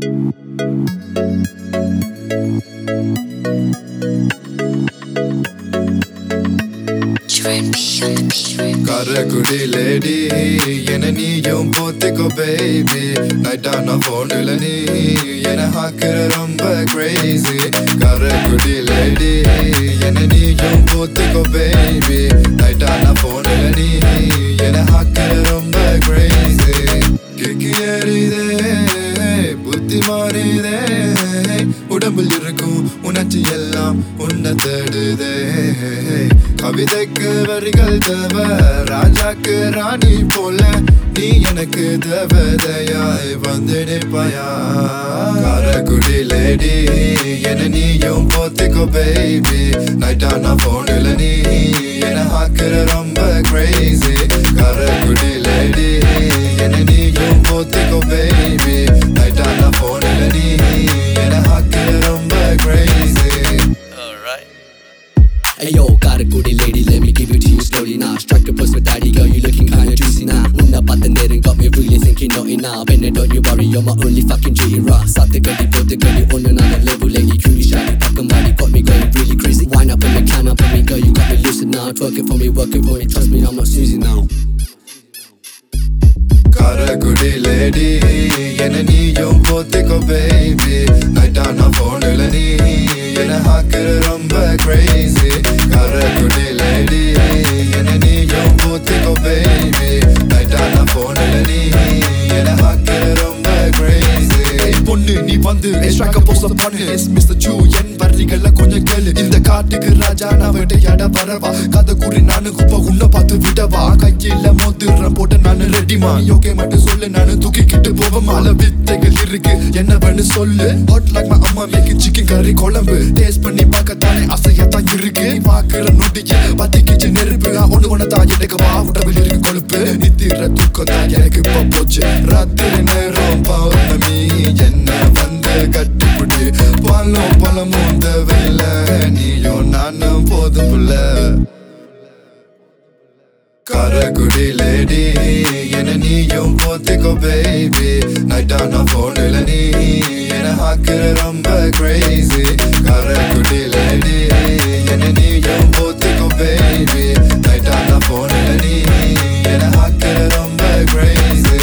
Karakudi lady, yena neeyum pothiko baby. Night ana phone la nee, yena haakira romba crazy. Karakudi lady, yena neeyum pothiko baby. Night ana phone la nee, yena haakira romba crazy. Kiki eride, buddhi maride, udambul irukkum unachchi ellam unna thedude. கவிதைக்கு வரிகள் தேவ ராஜாக்கு ராணி போல நீ எனக்கு தேவதையாய் வந்து நிற்பாயா Karaikudi lady என நீயும் போத்திக்கோ பேபி நைட்டானா போன்ல நீ என ஹாக்குற ரொம்ப கிரேசி காரக்குடி லேடி என நீயும் போத்திக்கோ பேபி நைட்டானா போன்ல நீ என ஹாக்குற ரொம்ப crazy. Ayo, Karakudi lady, let me give it to you slowly now. Strike a pose with daddy, girl, you looking kinda juicy now. Unna patta nering got me really thinking naughty now. Benne, don't you worry, you're my only fucking G rock. Satte gully, put the gully on another level, lady, cutie shiny, fucking body got me going really crazy. Wind up in the can up on me, girl, you got me lucid now. Twerking for me, working for me, trust me, I'm not Susie now. Karakudi lady, yena neeyum pothiko baby. Night ana phone la nee, yena haakira romba crazy. Karakudi lady, yena neeyum pothiko baby. Night ana phone la nee, yena haakira romba crazy. பொண்ணு நீ வந்து strike post பண்ணு mister ஜூ என் வரிகளை கொஞ்சம் கேளு இந்த காட்டுக்கு ராஜா நான் வேட்டையாட வரவா கதை கூறி நானு குப்பை உன்னை பார்த்து விடவா கையில மோதிரம் போட்டு நானு ரெடிமா ஓகே மட்டும் சொல்லு நானு தூக்கிக்கிட்டு போவேன் மாலை வித்தைகள் இருக்கு என்ன வேணும் சொல்லு ஹாட் லைக் மை அம்மா மேக்கிங் சிக்கன் கறி குழம்பு டேஸ்ட் பண்ணி பார்க்கத்தானே அசையத்தான் இருக்கு பாக்குற நொடிக்கு பத்திக்கிச்சு நெருப்பு ஒண்ணு தான் எனக்கு வா உடவில் இருக்கு கொழுப்பு நித்திர தூக்கம் தான் எனக்கு இப்ப போச்சு ராத்திரி நேரம் பௌர்ணமி என்ன வந்து கட்டிப்புட்டு பாலும் பழமும் தேவையில்ல நீயும் நானும் போதும் புள்ள காரக்குடி லேடி என நீயும் போத்திக்கோ பேபி நைட்டானா போன்ல நீ என ஹாக்குற ரொம்ப கிரேசி காரக்குடி லேடி என நீயும் போத்திக்கோ பேபி நைட்டானா போன்ல நீ என ஹாக்குற ரொம்ப கிரேசி.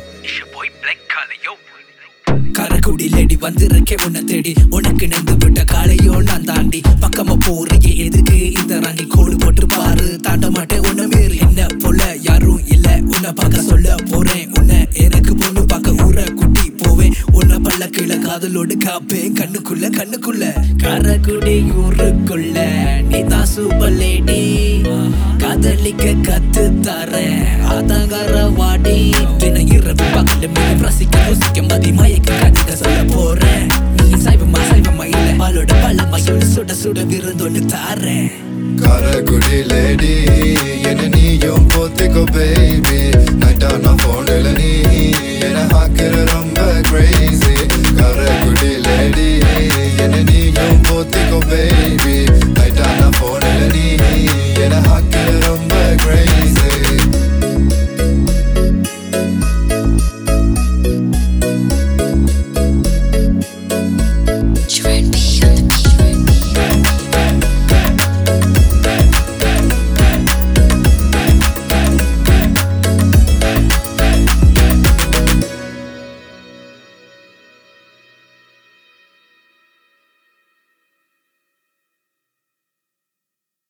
காரக்குடி லேடி வந்திருக்கே உன்னை தேடி உனக்கு நெந்து விட்ட காலையோ நான் தாண்டி பக்கமா போறியே எதுக்கு இந்த ராங்கி கோடு போட்டு பாரு தாண்ட மாட்டேன் உன்னை வேறு என்ன போல யாரும் இல்ல உன்னை பார்க்க சொல்ல போறேன் உன்னை எனக்கு பொண்ணு பார்க்க ஊரை குட்டி போவேன் உன்னை பல்ல கீழே காதலோடு காப்பேன் கண்ணுக்குள்ள காரக்குடி ஊருக்குள்ள நீதான் சூப்பர் லேடி காதலிக்க கத்து தரேன் ஆதாங்கார வாடி தின இரவு பகல மேலும் ரசிக்க மதி மயக்க காட்டிட்ட சொல்ல போறேன் நீ சைவமா இல்ல பாலோட பழமா சுட விருந்தொன்னு தாரேன் காரக்குடி லேடி என நீயும் போத்திக்கோ பேபி